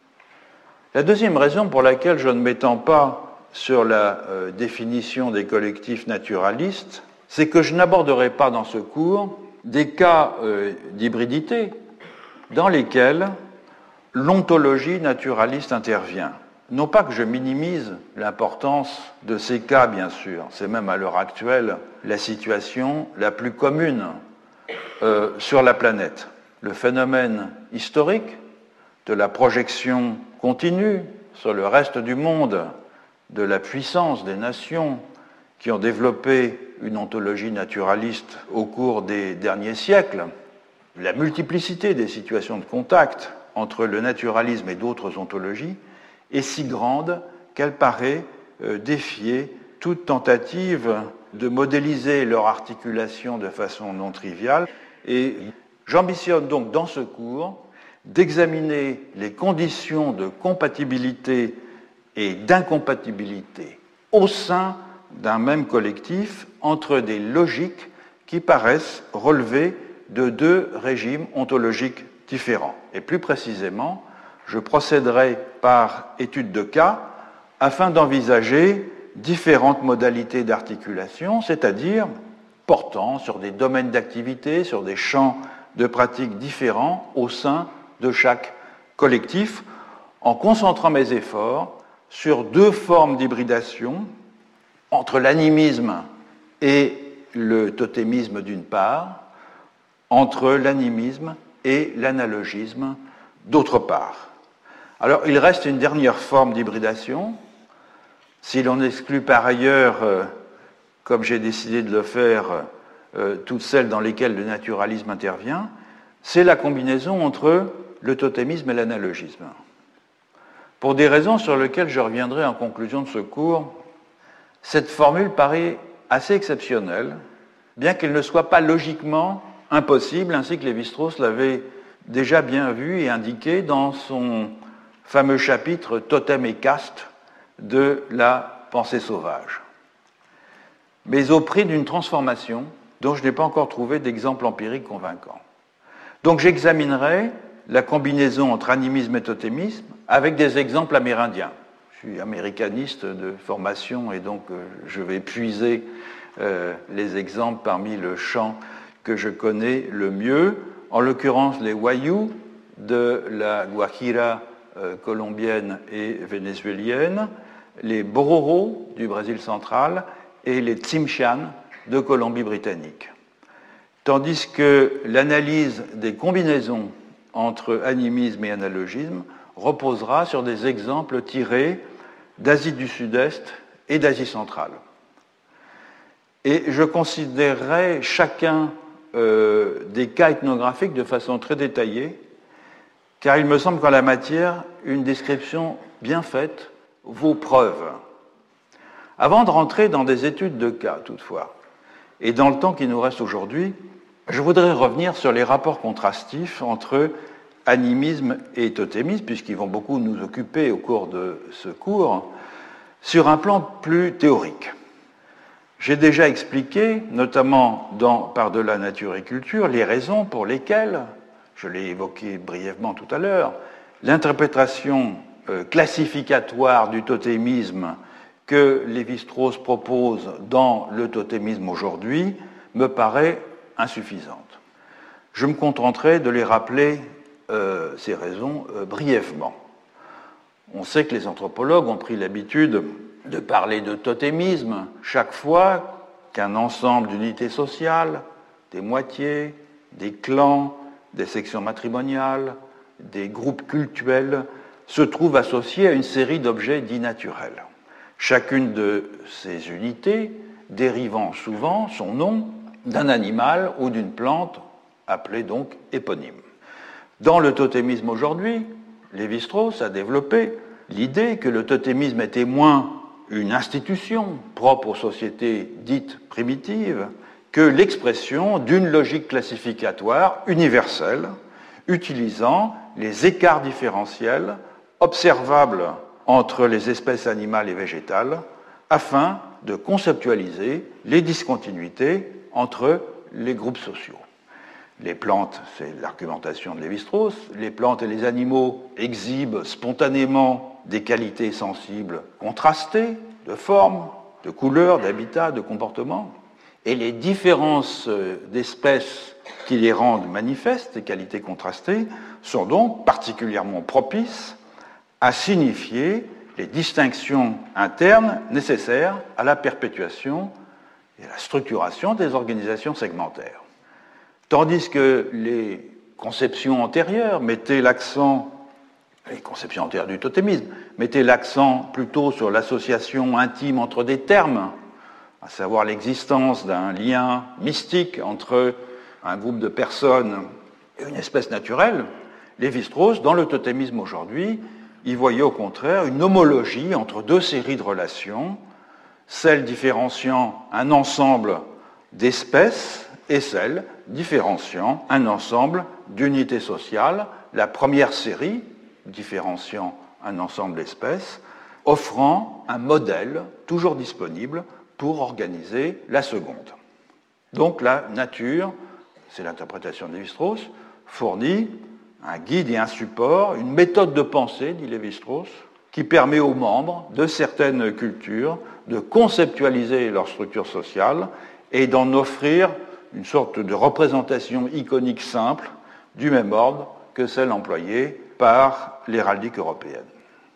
La deuxième raison pour laquelle je ne m'étends pas sur la définition des collectifs naturalistes, c'est que je n'aborderai pas dans ce cours des cas d'hybridité dans lesquels l'ontologie naturaliste intervient. Non pas que je minimise l'importance de ces cas, bien sûr, c'est même à l'heure actuelle la situation la plus commune sur la planète. Le phénomène historique de la projection continue sur le reste du monde de la puissance des nations qui ont développé une ontologie naturaliste au cours des derniers siècles, la multiplicité des situations de contact entre le naturalisme et d'autres ontologies est si grande qu'elle paraît défier toute tentative de modéliser leur articulation de façon non triviale. Et j'ambitionne donc dans ce cours d'examiner les conditions de compatibilité et d'incompatibilité au sein d'un même collectif entre des logiques qui paraissent relever de deux régimes ontologiques différents. Et plus précisément, je procéderai par étude de cas afin d'envisager différentes modalités d'articulation, c'est-à-dire portant sur des domaines d'activité, sur des champs de pratiques différents au sein de chaque collectif en concentrant mes efforts sur deux formes d'hybridation entre l'animisme et le totémisme d'une part, entre l'animisme et l'analogisme d'autre part. Alors, il reste une dernière forme d'hybridation, si l'on exclut par ailleurs, comme j'ai décidé de le faire, toutes celles dans lesquelles le naturalisme intervient, c'est la combinaison entre le totémisme et l'analogisme. Pour des raisons sur lesquelles je reviendrai en conclusion de ce cours, cette formule paraît assez exceptionnelle, bien qu'elle ne soit pas logiquement impossible, ainsi que Lévi-Strauss l'avait déjà bien vu et indiqué dans son fameux chapitre Totem et caste de la pensée sauvage. Mais au prix d'une transformation dont je n'ai pas encore trouvé d'exemple empirique convaincant. Donc j'examinerai la combinaison entre animisme et totémisme avec des exemples amérindiens. Je suis américaniste de formation et donc je vais puiser les exemples parmi le champ que je connais le mieux, en l'occurrence les Wayuu de la Guajira colombienne et vénézuélienne, les Bororo du Brésil central et les Tsimshian de Colombie-Britannique. Tandis que l'analyse des combinaisons entre animisme et analogisme reposera sur des exemples tirés d'Asie du Sud-Est et d'Asie centrale. Et je considérerai chacun des cas ethnographiques de façon très détaillée, car il me semble qu'en la matière, une description bien faite vaut preuve. Avant de rentrer dans des études de cas, toutefois, et dans le temps qui nous reste aujourd'hui, je voudrais revenir sur les rapports contrastifs entre animisme et totémisme, puisqu'ils vont beaucoup nous occuper au cours de ce cours, sur un plan plus théorique. J'ai déjà expliqué, notamment dans Par-delà nature et culture, les raisons pour lesquelles, je l'ai évoqué brièvement tout à l'heure, l'interprétation classificatoire du totémisme que Lévi-Strauss propose dans le totémisme aujourd'hui me paraît insuffisante. Je me contenterai de les rappeler, ces raisons, brièvement. On sait que les anthropologues ont pris l'habitude de parler de totémisme chaque fois qu'un ensemble d'unités sociales, des moitiés, des clans, des sections matrimoniales, des groupes cultuels, se trouve associé à une série d'objets dits naturels. Chacune de ces unités dérivant souvent son nom d'un animal ou d'une plante, appelée donc éponyme. Dans le totémisme aujourd'hui, Lévi-Strauss a développé l'idée que le totémisme était moins une institution propre aux sociétés dites primitives que l'expression d'une logique classificatoire universelle utilisant les écarts différentiels observables entre les espèces animales et végétales afin de conceptualiser les discontinuités entre les groupes sociaux. Les plantes, c'est l'argumentation de Lévi-Strauss, les plantes et les animaux exhibent spontanément des qualités sensibles contrastées, de forme, de couleur, d'habitat, de comportement, et les différences d'espèces qui les rendent manifestes, des qualités contrastées, sont donc particulièrement propices à signifier les distinctions internes nécessaires à la perpétuation et à la structuration des organisations segmentaires. Tandis que les conceptions antérieures mettaient l'accent, les conceptions antérieures du totémisme, mettaient l'accent plutôt sur l'association intime entre des termes, à savoir l'existence d'un lien mystique entre un groupe de personnes et une espèce naturelle, Lévi-Strauss, dans le totémisme aujourd'hui, y voyait au contraire une homologie entre deux séries de relations, celle différenciant un ensemble d'espèces et celle différenciant un ensemble d'unités sociales, la première série différenciant un ensemble d'espèces, offrant un modèle toujours disponible pour organiser la seconde. Donc la nature, c'est l'interprétation de Lévi-Strauss, fournit un guide et un support, une méthode de pensée, dit Lévi-Strauss, qui permet aux membres de certaines cultures de conceptualiser leur structure sociale et d'en offrir une sorte de représentation iconique simple du même ordre que celle employée par l'héraldique européenne.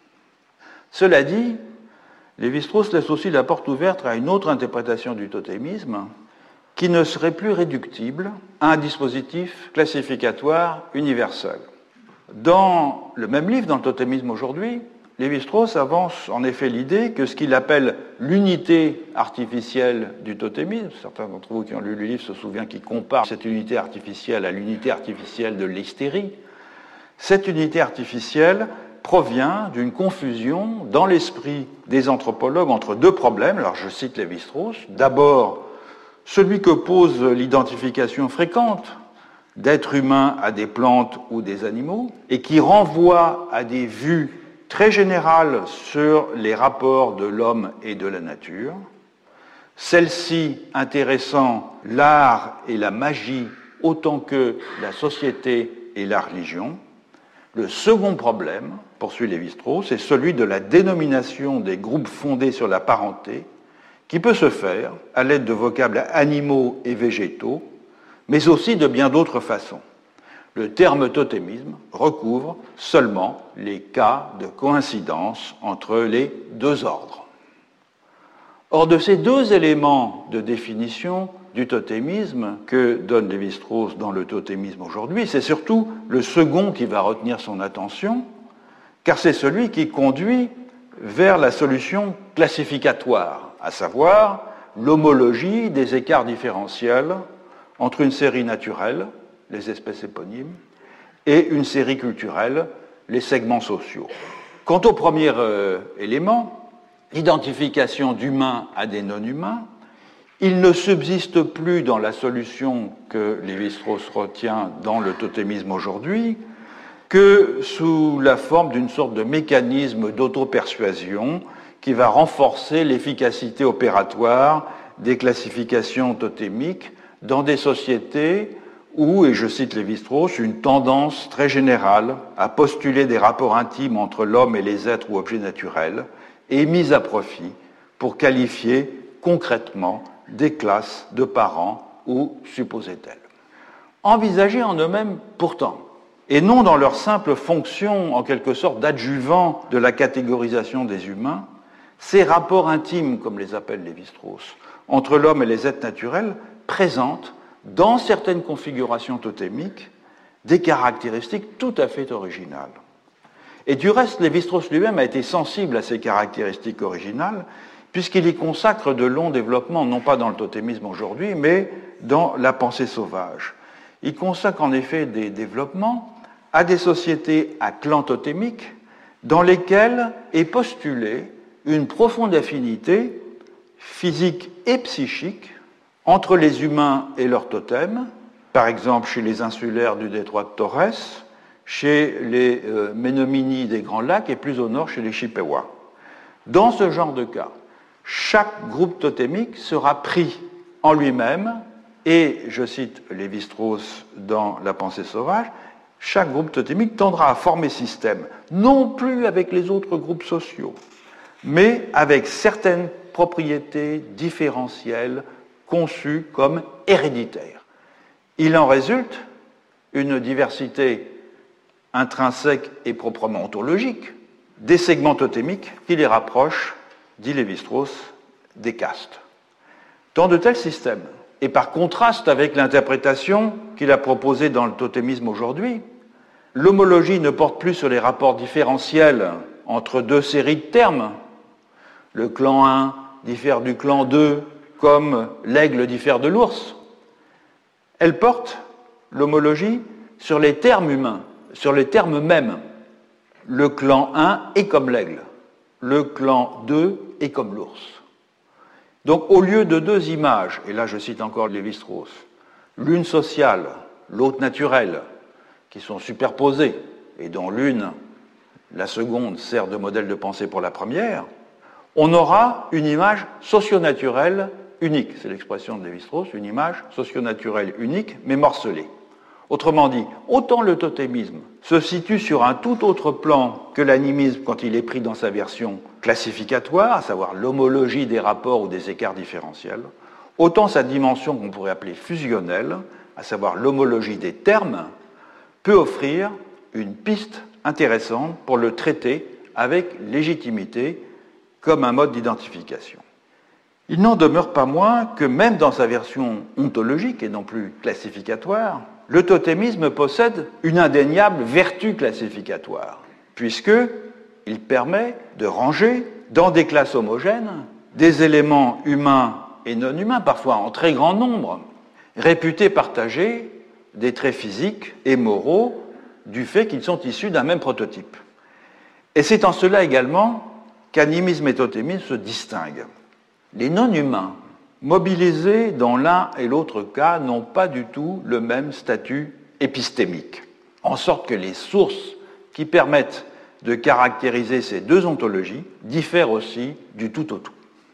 Cela dit, Lévi-Strauss laisse aussi la porte ouverte à une autre interprétation du totémisme qui ne serait plus réductible à un dispositif classificatoire universel. Dans le même livre, dans le totémisme aujourd'hui, Lévi-Strauss avance en effet l'idée que ce qu'il appelle l'unité artificielle du totémisme, certains d'entre vous qui ont lu le livre se souviennent qu'il compare cette unité artificielle à l'unité artificielle de l'hystérie. Cette unité artificielle provient d'une confusion dans l'esprit des anthropologues entre deux problèmes. Alors je cite Lévi-Strauss. D'abord, celui que pose l'identification fréquente d'êtres humains à des plantes ou des animaux et qui renvoie à des vues très générales sur les rapports de l'homme et de la nature. Celle-ci intéressant l'art et la magie autant que la société et la religion. Le second problème, poursuit Lévi-Strauss, est celui de la dénomination des groupes fondés sur la parenté, qui peut se faire à l'aide de vocables animaux et végétaux, mais aussi de bien d'autres façons. Le terme totémisme recouvre seulement les cas de coïncidence entre les deux ordres. Or, de ces deux éléments de définition du totémisme que donne Lévi-Strauss dans le totémisme aujourd'hui, c'est surtout le second qui va retenir son attention, car c'est celui qui conduit vers la solution classificatoire, à savoir l'homologie des écarts différentiels entre une série naturelle, les espèces éponymes, et une série culturelle, les segments sociaux. Quant au premier élément, l'identification d'humains à des non-humains, il ne subsiste plus dans la solution que Lévi-Strauss retient dans le totémisme aujourd'hui que sous la forme d'une sorte de mécanisme d'auto-persuasion qui va renforcer l'efficacité opératoire des classifications totémiques dans des sociétés où, et je cite Lévi-Strauss, une tendance très générale à postuler des rapports intimes entre l'homme et les êtres ou objets naturels est mise à profit pour qualifier concrètement des classes de parents ou supposait-elle. Envisagés en eux-mêmes pourtant, et non dans leur simple fonction en quelque sorte d'adjuvant de la catégorisation des humains, ces rapports intimes, comme les appelle Lévi-Strauss, entre l'homme et les êtres naturels présentent, dans certaines configurations totémiques, des caractéristiques tout à fait originales. Et du reste, Lévi-Strauss lui-même a été sensible à ces caractéristiques originales, puisqu'il y consacre de longs développements, non pas dans le totémisme aujourd'hui, mais dans la pensée sauvage. Il consacre en effet des développements à des sociétés à clans totémiques, dans lesquelles est postulée une profonde affinité physique et psychique entre les humains et leurs totems, par exemple chez les insulaires du détroit de Torres, chez les Menominee des Grands Lacs et plus au nord chez les Chippewas. Dans ce genre de cas, chaque groupe totémique sera pris en lui-même et, je cite Lévi-Strauss dans La pensée sauvage, chaque groupe totémique tendra à former système, non plus avec les autres groupes sociaux, mais avec certaines propriétés différentielles conçues comme héréditaires. Il en résulte une diversité intrinsèque et proprement ontologique des segments totémiques qui les rapprochent, dit Lévi-Strauss, des castes. Dans de tels systèmes, et par contraste avec l'interprétation qu'il a proposée dans le totémisme aujourd'hui, l'homologie ne porte plus sur les rapports différentiels entre deux séries de termes. Le clan 1 diffère du clan 2 comme l'aigle diffère de l'ours. Elle porte, l'homologie, sur les termes humains, sur les termes mêmes. Le clan 1 est comme l'aigle, le clan 2 est comme l'ours. Donc au lieu de deux images, et là je cite encore Lévi-Strauss, l'une sociale, l'autre naturelle, qui sont superposées, et dont l'une, la seconde, sert de modèle de pensée pour la première, on aura une image socio-naturelle unique, c'est l'expression de Lévi-Strauss, une image socio-naturelle unique, mais morcelée. Autrement dit, autant le totémisme se situe sur un tout autre plan que l'animisme quand il est pris dans sa version classificatoire, à savoir l'homologie des rapports ou des écarts différentiels, autant sa dimension qu'on pourrait appeler fusionnelle, à savoir l'homologie des termes, peut offrir une piste intéressantes pour le traiter avec légitimité comme un mode d'identification. Il n'en demeure pas moins que même dans sa version ontologique et non plus classificatoire, le totémisme possède une indéniable vertu classificatoire, puisqu'il permet de ranger dans des classes homogènes des éléments humains et non humains, parfois en très grand nombre, réputés partager des traits physiques et moraux du fait qu'ils sont issus d'un même prototype. Et c'est en cela également qu'animisme et totémisme se distinguent. Les non-humains, mobilisés dans l'un et l'autre cas, n'ont pas du tout le même statut épistémique, en sorte que les sources qui permettent de caractériser ces deux ontologies diffèrent aussi du tout au tout.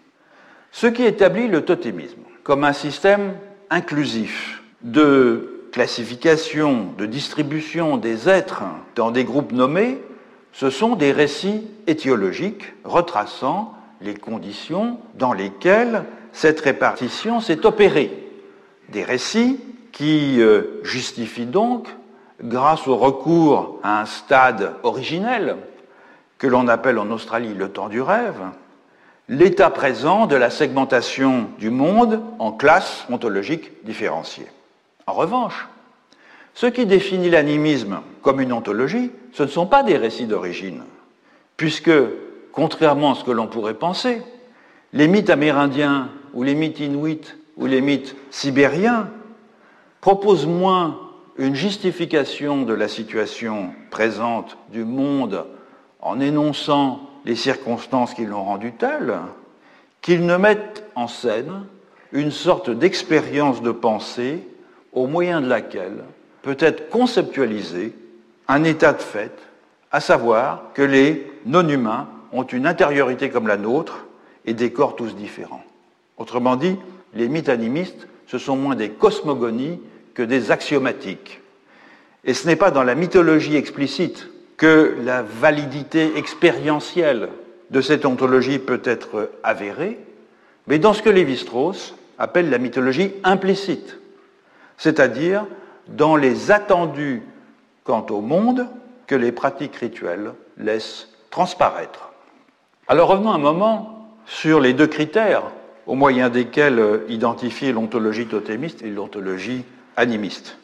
Ce qui établit le totémisme comme un système inclusif de classification, de distribution des êtres dans des groupes nommés, ce sont des récits étiologiques retraçant les conditions dans lesquelles cette répartition s'est opérée. Des récits qui justifient donc, grâce au recours à un stade originel, que l'on appelle en Australie le temps du rêve, l'état présent de la segmentation du monde en classes ontologiques différenciées. En revanche, ce qui définit l'animisme comme une ontologie, ce ne sont pas des récits d'origine, puisque, contrairement à ce que l'on pourrait penser, les mythes amérindiens ou les mythes inuits ou les mythes sibériens proposent moins une justification de la situation présente du monde en énonçant les circonstances qui l'ont rendu telle, qu'ils ne mettent en scène une sorte d'expérience de pensée au moyen de laquelle peut être conceptualisé un état de fait, à savoir que les non-humains ont une intériorité comme la nôtre et des corps tous différents. Autrement dit, les mythes animistes, ce sont moins des cosmogonies que des axiomatiques. Et ce n'est pas dans la mythologie explicite que la validité expérientielle de cette ontologie peut être avérée, mais dans ce que Lévi-Strauss appelle la mythologie implicite, c'est-à-dire dans les attendus quant au monde que les pratiques rituelles laissent transparaître. Alors revenons un moment sur les deux critères au moyen desquels identifier l'ontologie totémiste et l'ontologie animiste.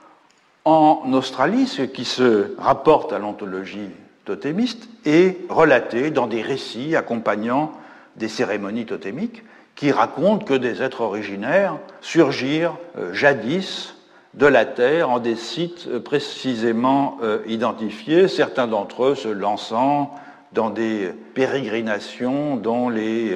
En Australie, ce qui se rapporte à l'ontologie totémiste est relaté dans des récits accompagnant des cérémonies totémiques qui racontent que des êtres originaires surgirent jadis de la Terre en des sites précisément identifiés, certains d'entre eux se lançant dans des pérégrinations dont les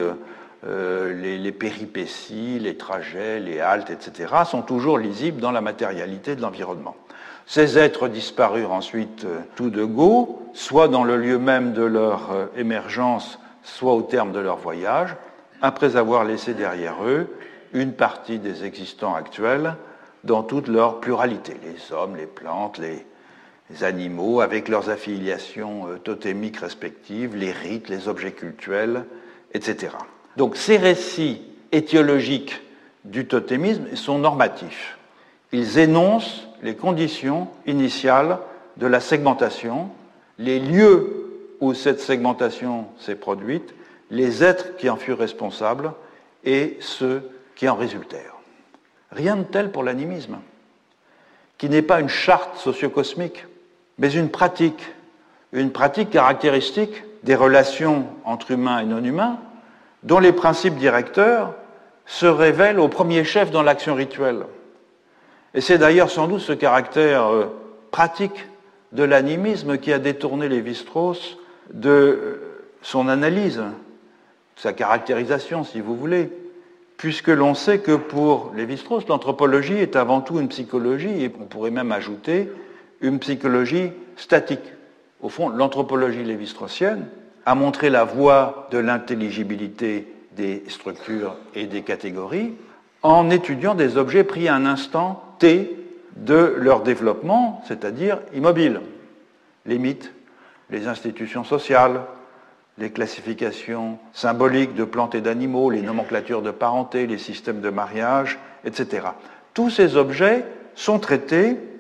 péripéties, les trajets, les haltes, etc., sont toujours lisibles dans la matérialité de l'environnement. Ces êtres disparurent ensuite tout de go, soit dans le lieu même de leur émergence, soit au terme de leur voyage, après avoir laissé derrière eux une partie des existants actuels dans toute leur pluralité, les hommes, les plantes, les animaux, avec leurs affiliations totémiques respectives, les rites, les objets cultuels, etc. Donc ces récits étiologiques du totémisme sont normatifs. Ils énoncent les conditions initiales de la segmentation, les lieux où cette segmentation s'est produite, les êtres qui en furent responsables et ceux qui en résultèrent. Rien de tel pour l'animisme, qui n'est pas une charte socio-cosmique, mais une pratique caractéristique des relations entre humains et non-humains, dont les principes directeurs se révèlent au premier chef dans l'action rituelle. Et c'est d'ailleurs sans doute ce caractère pratique de l'animisme qui a détourné Lévi-Strauss de son analyse, sa caractérisation, si vous voulez, puisque l'on sait que pour Lévi-Strauss, l'anthropologie est avant tout une psychologie, et on pourrait même ajouter une psychologie statique. Au fond, l'anthropologie lévi-straussienne a montré la voie de l'intelligibilité des structures et des catégories en étudiant des objets pris à un instant T de leur développement, c'est-à-dire immobiles. Les mythes, les institutions sociales, les classifications symboliques de plantes et d'animaux, les nomenclatures de parenté, les systèmes de mariage, etc. Tous ces objets sont traités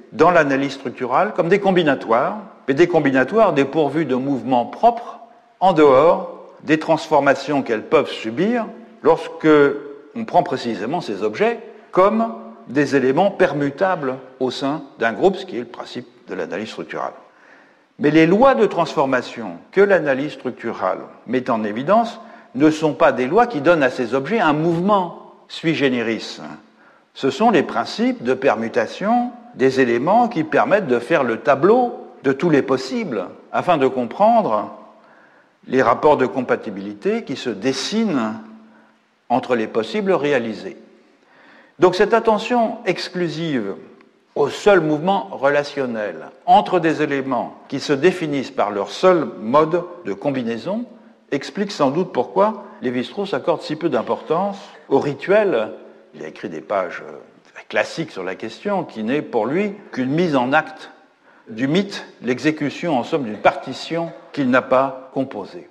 dans l'analyse structurale comme des combinatoires, mais des combinatoires dépourvus de mouvements propres en dehors des transformations qu'elles peuvent subir lorsque on prend précisément ces objets comme des éléments permutables au sein d'un groupe, ce qui est le principe de l'analyse structurale. Mais les lois de transformation que l'analyse structurale met en évidence ne sont pas des lois qui donnent à ces objets un mouvement sui generis. Ce sont les principes de permutation des éléments qui permettent de faire le tableau de tous les possibles afin de comprendre les rapports de compatibilité qui se dessinent entre les possibles réalisés. Donc cette attention exclusive au seul mouvement relationnel entre des éléments qui se définissent par leur seul mode de combinaison explique sans doute pourquoi Lévi-Strauss accorde si peu d'importance au rituel. Il a écrit des pages classiques sur la question, qui n'est pour lui qu'une mise en acte du mythe, l'exécution en somme d'une partition qu'il n'a pas composée.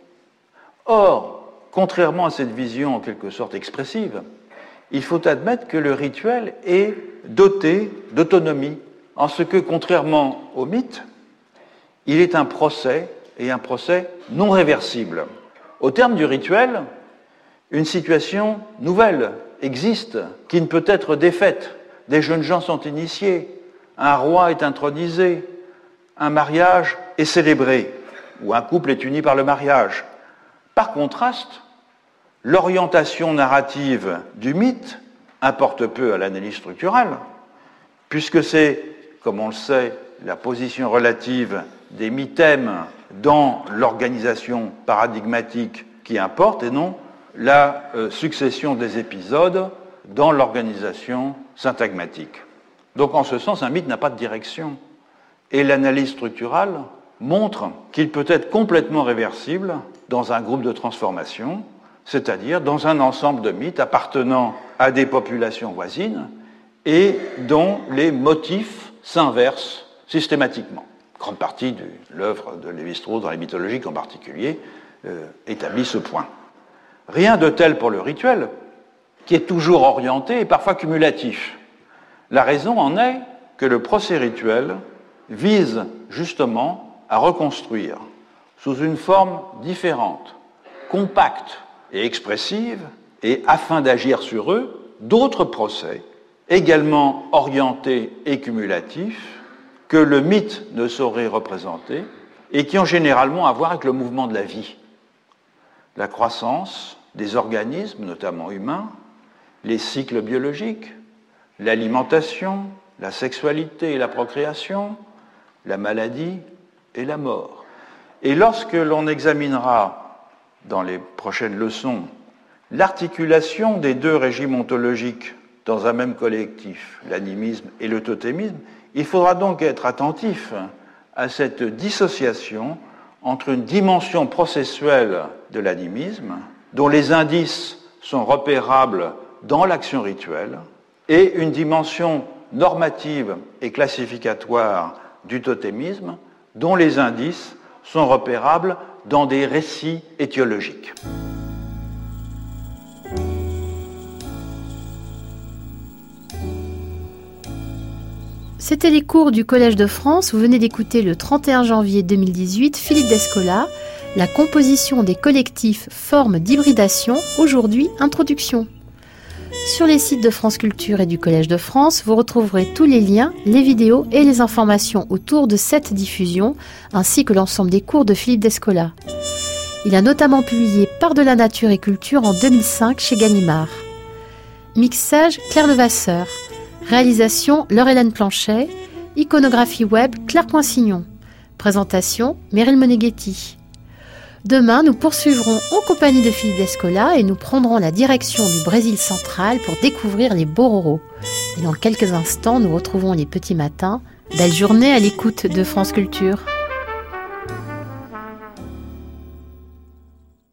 Or, contrairement à cette vision en quelque sorte expressive, il faut admettre que le rituel est doté d'autonomie, en ce que, contrairement au mythe, il est un procès, et un procès non réversible. Au terme du rituel, une situation nouvelle existe, qui ne peut être défaite. Des jeunes gens sont initiés, un roi est intronisé, un mariage est célébré, ou un couple est uni par le mariage. Par contraste, l'orientation narrative du mythe importe peu à l'analyse structurale, puisque c'est, comme on le sait, la position relative des mythèmes dans l'organisation paradigmatique qui importe, et non la succession des épisodes dans l'organisation syntagmatique. Donc en ce sens, un mythe n'a pas de direction. Et l'analyse structurale montre qu'il peut être complètement réversible dans un groupe de transformation, c'est-à-dire dans un ensemble de mythes appartenant à des populations voisines et dont les motifs s'inversent systématiquement. Une grande partie de l'œuvre de Lévi-Strauss, dans les mythologiques en particulier, établit ce point. Rien de tel pour le rituel, qui est toujours orienté et parfois cumulatif. La raison en est que le procès rituel vise justement à reconstruire, sous une forme différente, compacte et expressive, et afin d'agir sur eux, d'autres procès, également orientés et cumulatifs, que le mythe ne saurait représenter, et qui ont généralement à voir avec le mouvement de la vie. La croissance des organismes, notamment humains, les cycles biologiques, l'alimentation, la sexualité et la procréation, la maladie et la mort. Et lorsque l'on examinera, dans les prochaines leçons, l'articulation des deux régimes ontologiques dans un même collectif, l'animisme et le totémisme, il faudra donc être attentif à cette dissociation entre une dimension processuelle de l'animisme, dont les indices sont repérables dans l'action rituelle, et une dimension normative et classificatoire du totémisme, dont les indices sont repérables dans des récits étiologiques. C'était les cours du Collège de France. Vous venez d'écouter le 31 janvier 2018 Philippe Descola, la composition des collectifs, formes d'hybridation, aujourd'hui introduction. Sur les sites de France Culture et du Collège de France, vous retrouverez tous les liens, les vidéos et les informations autour de cette diffusion, ainsi que l'ensemble des cours de Philippe Descola. Il a notamment publié Part de la nature et culture en 2005 chez Gallimard. Mixage Claire Levasseur. Réalisation Laure-Hélène Planchet. Iconographie web Claire Poinsignon. Présentation Meryl Moneghetti. Demain, nous poursuivrons en compagnie de Philippe Descola et nous prendrons la direction du Brésil central pour découvrir les Bororo. Et dans quelques instants, nous retrouvons les petits matins. Belle journée à l'écoute de France Culture.